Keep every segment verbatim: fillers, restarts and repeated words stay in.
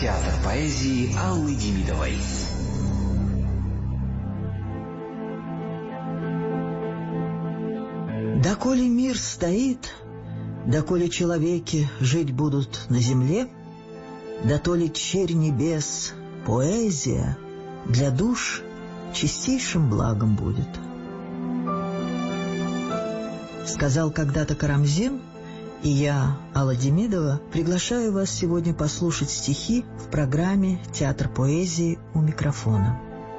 Театр поэзии Аллы Демидовой. Доколе мир стоит, доколе человеки жить будут на земле, дотоле черь небес, поэзия для душ чистейшим благом будет. Сказал когда-то Карамзин, и я, Алла Демидова, приглашаю вас сегодня послушать стихи в программе «Театр поэзии» у микрофона.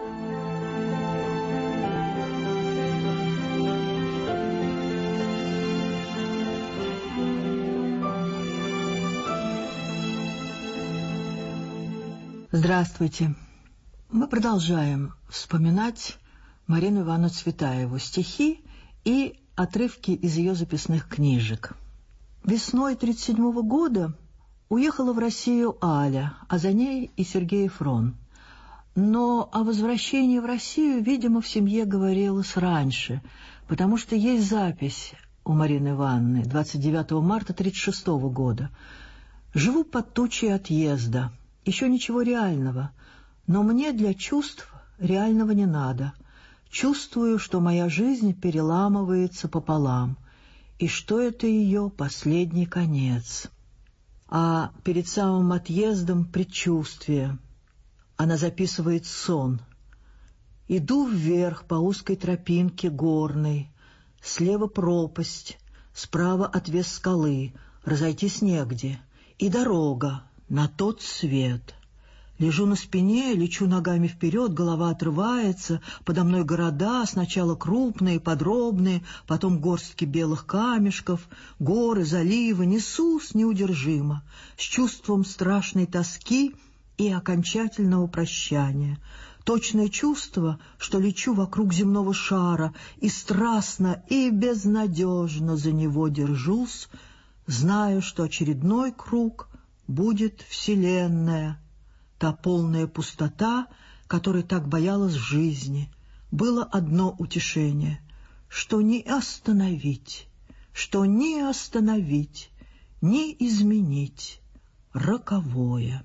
Здравствуйте. Мы продолжаем вспоминать Марину Ивановну Цветаеву, стихи и отрывки из ее записных книжек. Весной тридцать седьмого года уехала в Россию Аля, а за ней и Сергей Фрон. Но о возвращении в Россию, видимо, в семье говорилось раньше, потому что есть запись у Марины Ивановны двадцать девятого марта тридцать шестого года. «Живу под тучей отъезда. Еще ничего реального, но мне для чувств реального не надо. Чувствую, что моя жизнь переламывается пополам, и что это ее последний конец. А перед самым отъездом предчувствие. Она записывает сон. Иду вверх по узкой тропинке горной, слева пропасть, справа отвес скалы, разойтись негде, и дорога на тот свет. Лежу на спине, лечу ногами вперед, голова отрывается, подо мной города, сначала крупные, подробные, потом горстки белых камешков, горы, заливы, несусь неудержимо, с чувством страшной тоски и окончательного прощания. Точное чувство, что лечу вокруг земного шара, и страстно и безнадежно за него держусь, зная, что очередной круг будет вселенная, та полная пустота, которой так боялась жизни. Было одно утешение, что не остановить, что не остановить, не изменить роковое.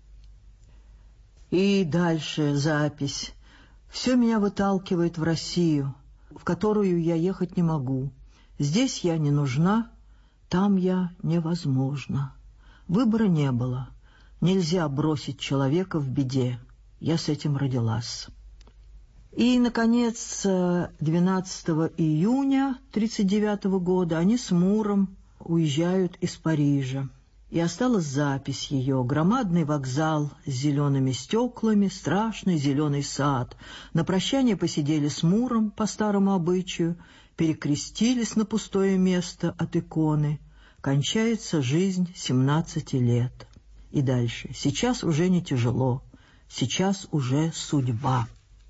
И дальше запись. Все меня выталкивает в Россию, в которую я ехать не могу. Здесь я не нужна, там я невозможна. Выбора не было. Нельзя бросить человека в беде. Я с этим родилась. И, наконец, двенадцатого июня тридцать девятого года они с Муром уезжают из Парижа. И осталась запись ее. Громадный вокзал с зелеными стеклами, страшный зеленый сад. На прощание посидели с Муром по старому обычаю, перекрестились на пустое место от иконы. Кончается жизнь семнадцати лет. И дальше. Сейчас уже не тяжело. Сейчас уже судьба.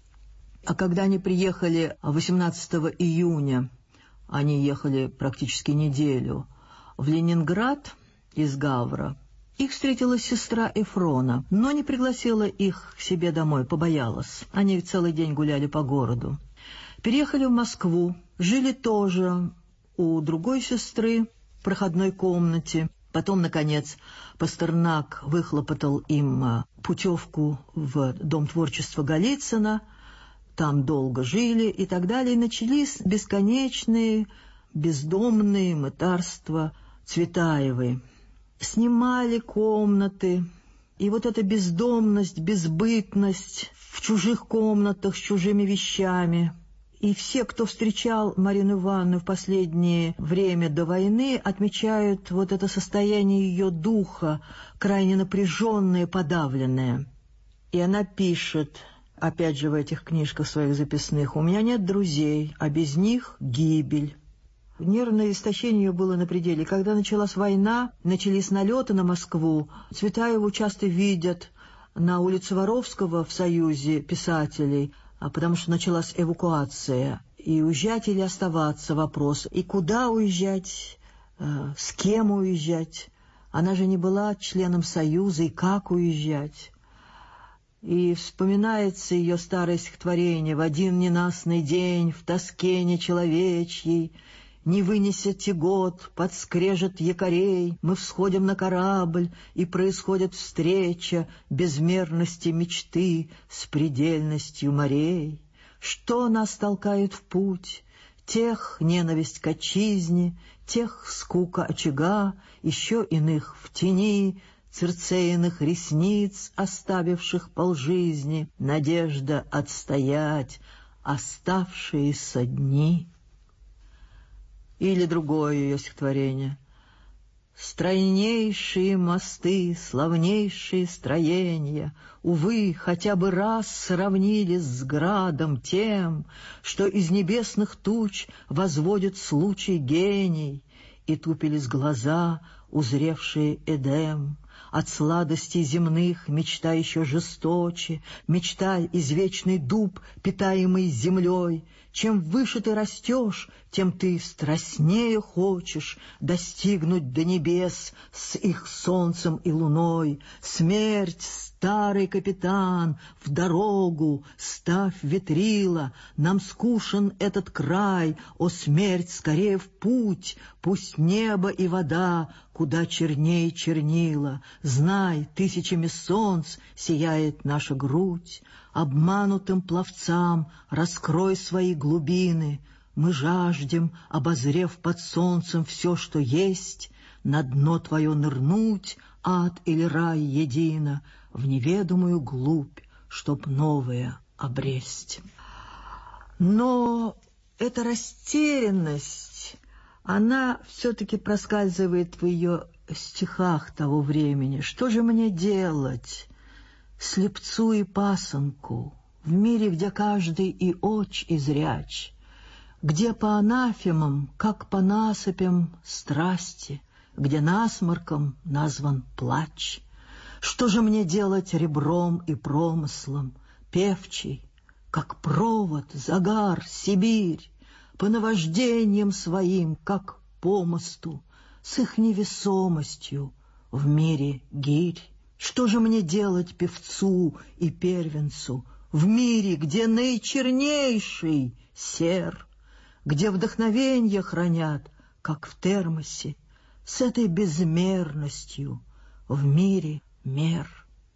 А когда они приехали восемнадцатого июня, они ехали практически неделю, в Ленинград из Гавра, их встретила сестра Эфрона, но не пригласила их к себе домой, побоялась. Они целый день гуляли по городу. Переехали в Москву, жили тоже у другой сестры, в проходной комнате. Потом, наконец, Пастернак выхлопотал им путевку в Дом творчества Голицына. Там долго жили и так далее. И начались бесконечные бездомные мытарства Цветаевой. Снимали комнаты. И вот эта бездомность, безбытность в чужих комнатах с чужими вещами. И все, кто встречал Марину Ивановну в последнее время до войны, отмечают вот это состояние ее духа, крайне напряженное, подавленное. И она пишет, опять же в этих книжках своих записных, «У меня нет друзей, а без них гибель». Нервное истощение ее было на пределе. Когда началась война, начались налеты на Москву, Цветаеву часто видят на улице Воровского в Союзе писателей, потому что началась эвакуация, и уезжать или оставаться вопрос, и куда уезжать, э, с кем уезжать. Она же не была членом Союза, и как уезжать. И вспоминается ее старое стихотворение: «В один ненастный день, в тоске нечеловечьей, Не вынеся тягот, под скрежет якорей, мы всходим на корабль, и происходит встреча безмерности мечты с предельностью морей. Что нас толкает в путь? Тех ненависть к отчизне, тех скука очага, еще иных в тени цирцеиных ресниц, оставивших полжизни, надежда отстоять оставшиеся дни. Или другое ее стихотворение. Стройнейшие мосты, славнейшие строения, увы, хотя бы раз сравнились с градом тем, что из небесных туч возводит случай гений, и тупились глаза, узревшие Эдем. От сладостей земных мечта еще жесточе, мечта извечный дуб, питаемый землей. Чем выше ты растешь, тем ты страстнее хочешь достигнуть до небес с их солнцем и луной. Смерть, старый капитан, в дорогу ставь ветрила, нам скушен этот край, о смерть, скорее в путь, пусть небо и вода куда черней чернила. Знай, тысячами солнц сияет наша грудь, обманутым пловцам раскрой свои глубины. Мы жаждем, обозрев под солнцем все, что есть, на дно твое нырнуть, ад или рай едино, в неведомую глубь, чтоб новое обресть. Но эта растерянность, она все-таки проскальзывает в ее стихах того времени. Что же мне делать, слепцу и пасынку, в мире, где каждый и оч, и зряч, где по анафемам, как по насыпям страсти, где насморком назван плач? Что же мне делать ребром и промыслом, певчий, как провод, загар, Сибирь, по наваждениям своим, как по мосту, с их невесомостью в мире гирь? Что же мне делать певцу и первенцу в мире, где наичернейший сер, где вдохновенье хранят, как в термосе, с этой безмерностью в мире мер?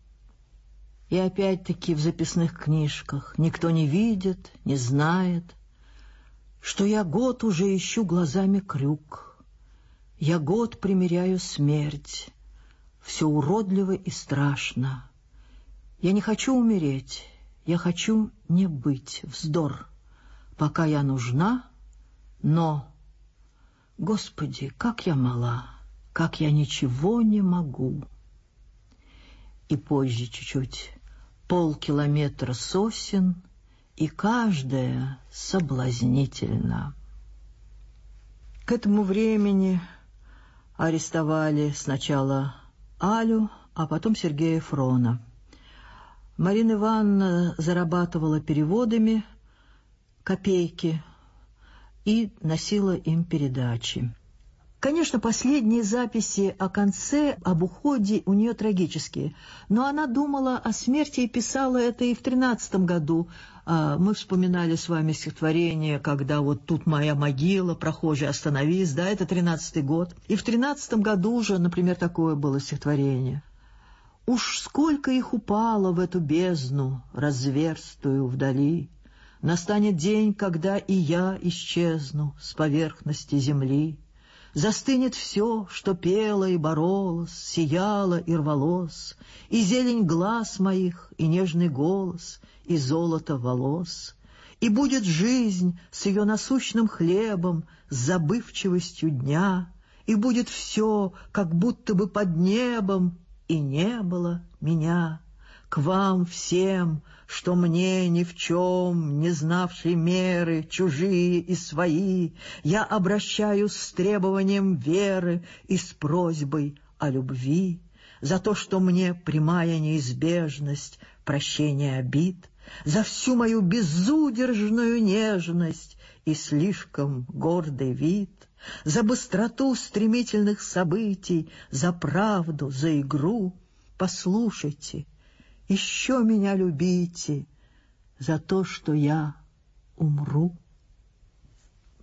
И опять-таки в записных книжках никто не видит, не знает, что я год уже ищу глазами крюк, я год примеряю смерть, все уродливо и страшно. Я не хочу умереть, я хочу не быть, вздор, пока я нужна, но, Господи, как я мала, как я ничего не могу. И позже чуть-чуть полкилометра сосен, и каждая соблазнительна. К этому времени арестовали сначала Алю, а потом Сергея Фрона. Марина Ивановна зарабатывала переводами копейки и носила им передачи. Конечно, последние записи о конце, об уходе у нее трагические, но она думала о смерти и писала это и в тринадцатом году. Мы вспоминали с вами стихотворение, когда вот тут моя могила, прохожий, остановись, да, это тринадцатый год. И в тринадцатом году уже, например, такое было стихотворение. «Уж сколько их упало в эту бездну, разверстую вдали, настанет день, когда и я исчезну с поверхности земли. Застынет все, что пело и боролось, сияло и рвалось, и зелень глаз моих, и нежный голос, и золото волос. И будет жизнь с ее насущным хлебом, с забывчивостью дня, и будет все, как будто бы под небом, и не было меня. К вам всем, что мне ни в чем, не знавшей меры, чужие и свои, я обращаюсь с требованием веры и с просьбой о любви, за то, что мне прямая неизбежность прощения обид, за всю мою безудержную нежность и слишком гордый вид, за быстроту стремительных событий, за правду, за игру. Послушайте, еще меня любите за то, что я умру.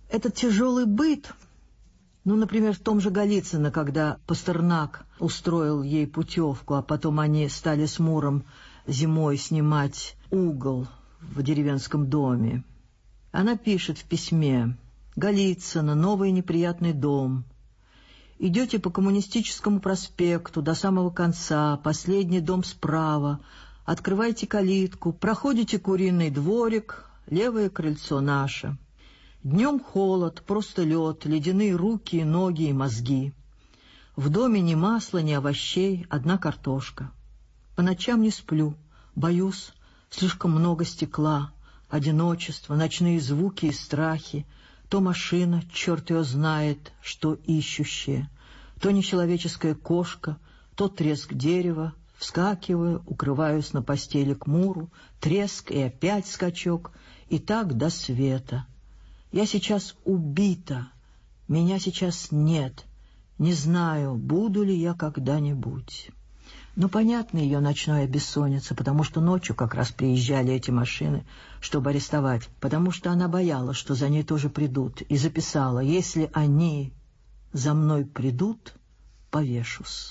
Этот тяжелый быт, ну, например, в том же Голицыно, когда Пастернак устроил ей путевку, а потом они стали с Муром зимой снимать угол в деревенском доме. Она пишет в письме: «Голицыно, новый неприятный дом. Идете по Коммунистическому проспекту до самого конца, последний дом справа, открываете калитку, проходите куриный дворик, левое крыльцо наше. Днем холод, просто лед, ледяные руки, ноги и мозги. В доме ни масла, ни овощей, одна картошка. По ночам не сплю, боюсь, слишком много стекла, одиночество, ночные звуки и страхи, то машина, черт ее знает, что ищущая, то нечеловеческая кошка, то треск дерева. Вскакиваю, укрываюсь на постели к Муру, треск и опять скачок, и так до света. Я сейчас убита, меня сейчас нет, не знаю, буду ли я когда-нибудь». Но понятна ее ночная бессонница, потому что ночью как раз приезжали эти машины, чтобы арестовать, потому что она боялась, что за ней тоже придут, и записала: «Если они за мной придут, повешусь».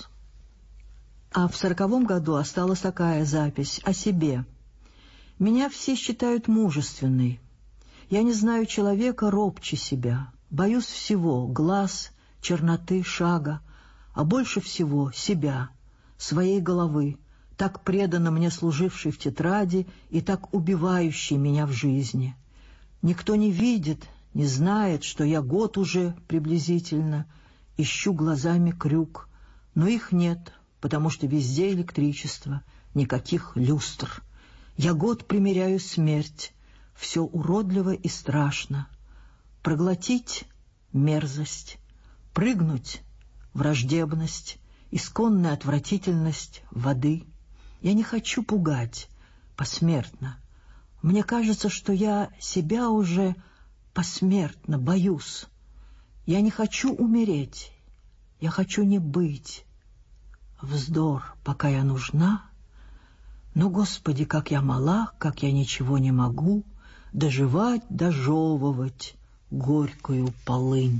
А в сороковом году осталась такая запись о себе. «Меня все считают мужественной. Я не знаю человека робче себя. Боюсь всего — глаз, черноты, шага, а больше всего себя, своей головы, так преданно мне служившей в тетради и так убивающей меня в жизни. Никто не видит, не знает, что я год уже приблизительно ищу глазами крюк, но их нет, потому что везде электричество, никаких люстр. Я год примеряю смерть, все уродливо и страшно. Проглотить — мерзость, прыгнуть — враждебность, исконная отвратительность воды. Я не хочу пугать посмертно. Мне кажется, что я себя уже посмертно боюсь. Я не хочу умереть, я хочу не быть. Вздор, пока я нужна. Но, Господи, как я мала, как я ничего не могу доживать, дожевывать горькую полынь.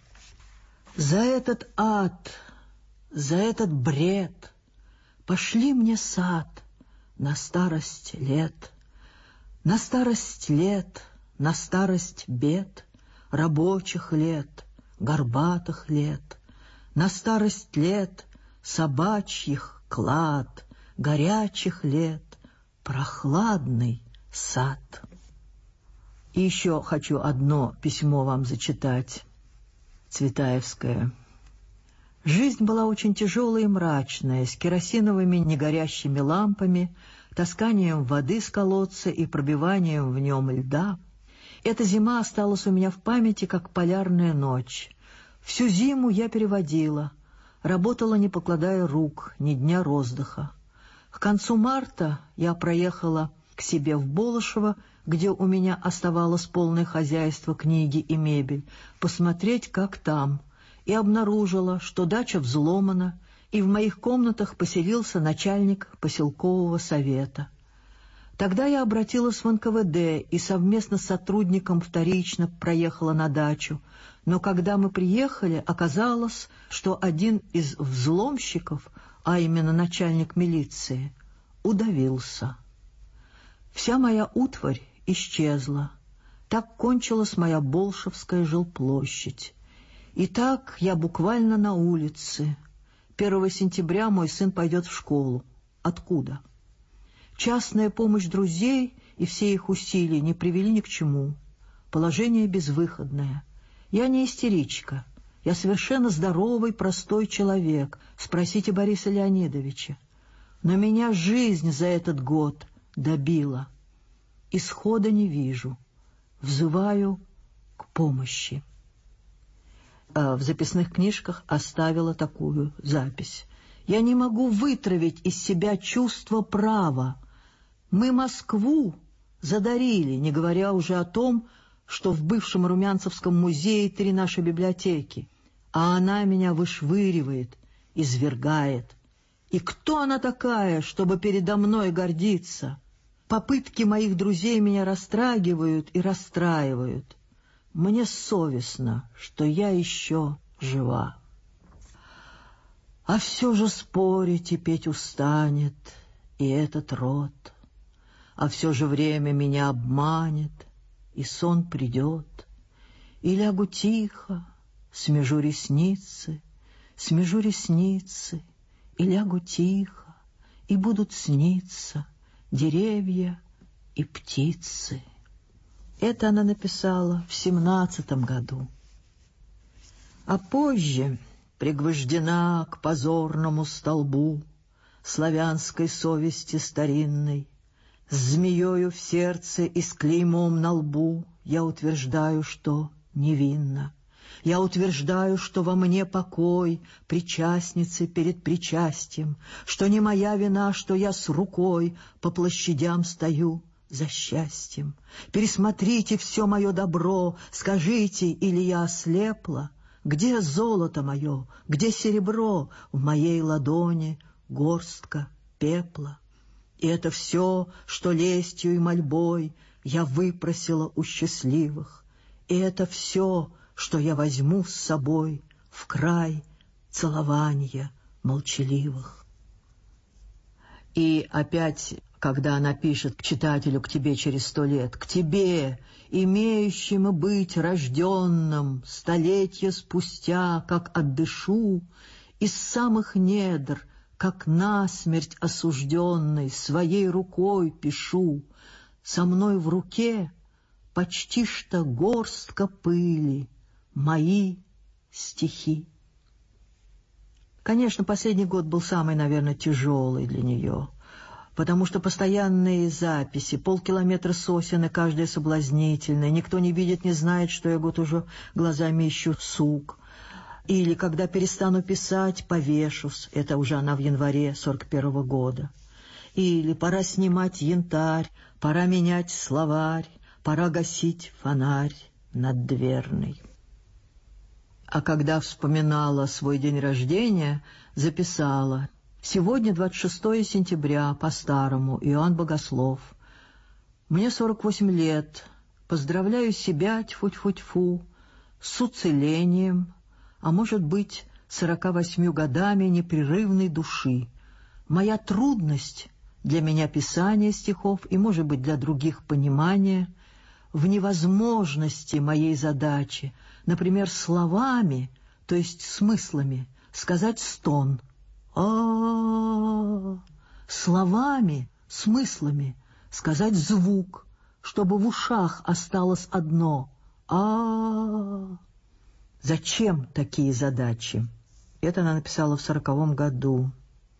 За этот ад, за этот бред пошли мне сад на старость лет, на старость лет, на старость бед, рабочих лет, горбатых лет, на старость лет собачьих клад, горячих лет, прохладный сад. И еще хочу одно письмо вам зачитать. Цветаевская. Жизнь была очень тяжелая и мрачная, с керосиновыми негорящими лампами, тасканием воды с колодца и пробиванием в нем льда. Эта зима осталась у меня в памяти, как полярная ночь. Всю зиму я переводила, работала, не покладая рук, ни дня роздыха. К концу марта я проехала к себе в Болышево, где у меня оставалось полное хозяйство, книги и мебель, посмотреть, как там, и обнаружила, что дача взломана, и в моих комнатах поселился начальник поселкового совета. Тогда я обратилась в эн ка вэ дэ и совместно с сотрудником вторично проехала на дачу, но когда мы приехали, оказалось, что один из взломщиков, а именно начальник милиции, удавился. Вся моя утварь исчезла. Так кончилась моя Болшевская жилплощадь. И так я буквально на улице. Первого сентября мой сын пойдет в школу. Откуда? Частная помощь друзей и все их усилия не привели ни к чему. Положение безвыходное. Я не истеричка. Я совершенно здоровый, простой человек. Спросите Бориса Леонидовича. Но меня жизнь за этот год добила. Исхода не вижу. Взываю к помощи. В записных книжках оставила такую запись. Я не могу вытравить из себя чувство права. Мы Москву задарили, не говоря уже о том, что в бывшем Румянцевском музее три наши библиотеки, а она меня вышвыривает, извергает. И кто она такая, чтобы передо мной гордиться? Попытки моих друзей меня растрагивают и расстраивают. мне совестно, что я еще жива. А все же спорить и петь устанет и этот рот, а все же время меня обманет, и сон придет, и лягу тихо, смежу ресницы, смежу ресницы, и лягу тихо, и будут сниться деревья и птицы. Это она написала в семнадцатом году. А позже пригвождена к позорному столбу славянской совести старинной, с змеёю в сердце и с клеймом на лбу, я утверждаю, что невинна. Я утверждаю, что во мне покой причастницы перед причастием, что не моя вина, что я с рукой по площадям стою за счастьем. Пересмотрите все мое добро, скажите, или я ослепла? Где золото мое, где серебро? В моей ладони горстка пепла. И это все, что лестью и мольбой я выпросила у счастливых. И это все, что я возьму с собой в край целования молчаливых. И опять, когда она пишет к читателю, к тебе через сто лет, к тебе, имеющему быть рожденным, столетия спустя, как отдышу, из самых недр, как насмерть осужденный, своей рукой пишу, со мной в руке почти что горстка пыли, мои стихи. Конечно, последний год был самый, наверное, тяжелый для нее, потому что постоянные записи, полкилометра сосен, и каждая соблазнительная, никто не видит, не знает, что я год уже глазами ищу сук. Или когда перестану писать, повешусь, это уже она в январе сорок первого года. Или пора снимать янтарь, пора менять словарь, пора гасить фонарь над дверной. А когда вспоминала свой день рождения, записала: «Сегодня двадцать шестое сентября, по-старому, Иоанн Богослов. Мне сорок восемь лет. Поздравляю себя, тьфу-тьфу-тьфу, с уцелением, а может быть, сорока восьмью годами непрерывной души. Моя трудность для меня писание стихов и, может быть, для других понимание в невозможности моей задачи, например, словами, то есть смыслами, сказать стон. А-а-а! Словами, смыслами сказать звук, чтобы в ушах осталось одно. А-а-а! Зачем такие задачи?» Это она написала в сороковом году.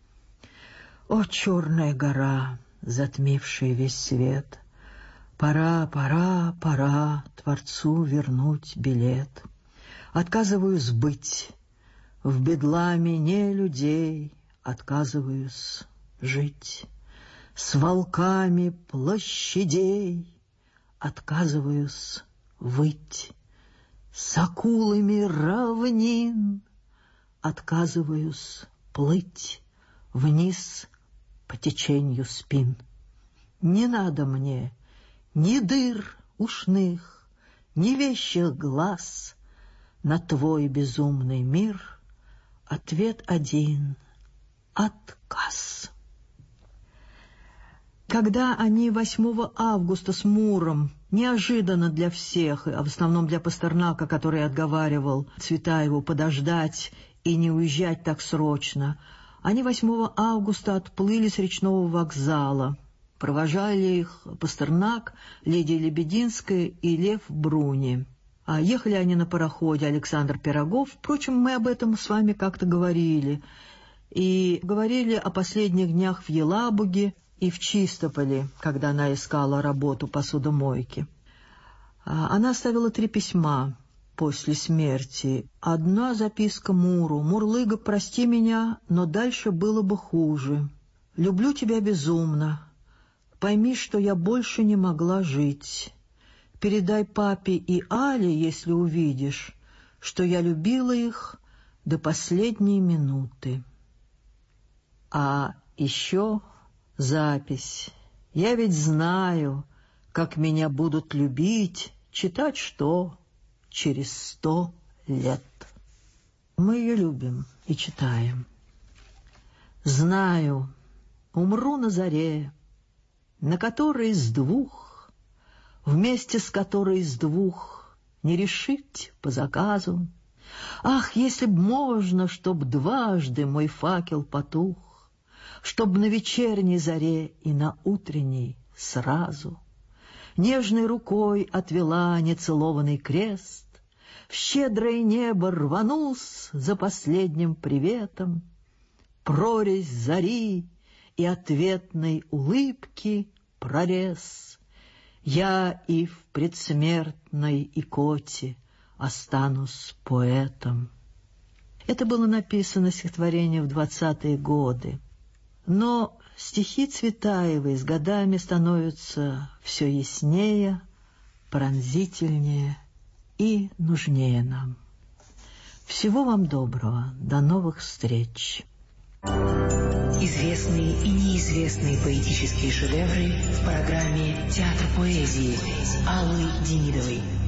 «О, черная гора, затмившая весь свет! Пора, пора, пора Творцу вернуть билет. Отказываюсь быть в бедламе не людей, отказываюсь жить с волками площадей, отказываюсь выть с акулами равнин, отказываюсь плыть вниз по течению спин. Не надо мне ни дыр ушных, ни вещих глаз на твой безумный мир. Ответ один — отказ». Когда они восьмого августа с Муром, неожиданно для всех, а в основном для Пастернака, который отговаривал Цветаеву подождать и не уезжать так срочно, они восьмого августа отплыли с речного вокзала. Провожали их Пастернак, Лидия Лебединская и Лев Бруни. А ехали они на пароходе Александр Пирогов. Впрочем, мы об этом с вами как-то говорили. И говорили о последних днях в Елабуге и в Чистополе, когда она искала работу посудомойки. Она оставила три письма после смерти. Одна записка Муру: «Мурлыга, прости меня, но дальше было бы хуже. Люблю тебя безумно. Пойми, что я больше не могла жить. Передай папе и Але, если увидишь, что я любила их до последней минуты». А еще запись: «Я ведь знаю, как меня будут любить, читать что, через сто лет. Мы ее любим и читаем. Знаю, умру на заре, на которой из двух, вместе с которой из двух не решить по заказу. Ах, если б можно, чтоб дважды мой факел потух, чтоб на вечерней заре и на утренней сразу. Нежной рукой отвела нецелованный крест, в щедрое небо рванулся за последним приветом, прорезь зари и ответной улыбки прорез. Я и в предсмертной икоте останусь поэтом. Это было написано стихотворение в двадцатые годы. Но стихи Цветаевой с годами становятся все яснее, пронзительнее и нужнее нам. Всего вам доброго, до новых встреч. Известные и неизвестные поэтические шедевры в программе «Театр поэзии» Аллы Демидовой.